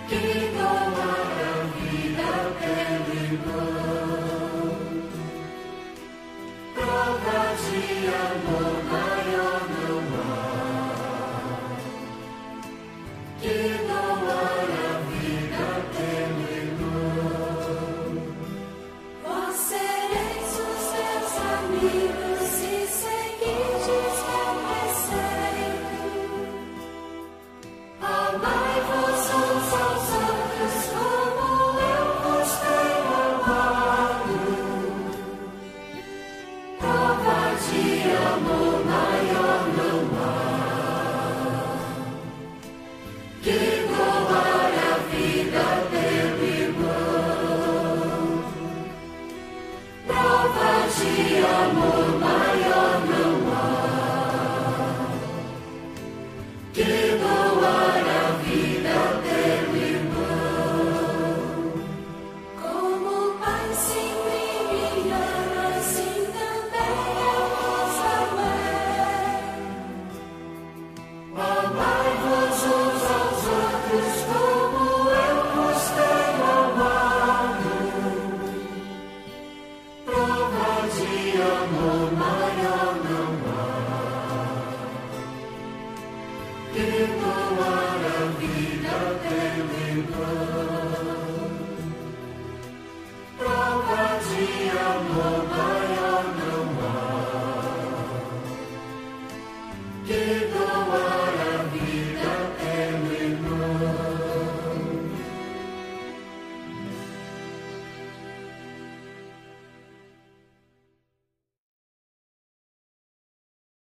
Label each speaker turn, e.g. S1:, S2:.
S1: que doar a vida pelo irmão. Prova de amor maior não há, que doar a vida pelo irmão. Vós sereis os meus amigos se seguirdes meu preceito. Amai-vos uns aos outros como eu vos tenho amado. Prova de amor maior não há, que doar a vida pelo irmão. Prova de amor maior não há, que doar a vida pelo irmão. Como o Pai sempre me ama, assim também eu vos amei. Amai-vos uns aos outros como eu vos tenho amado. Prova de amor maior não há, que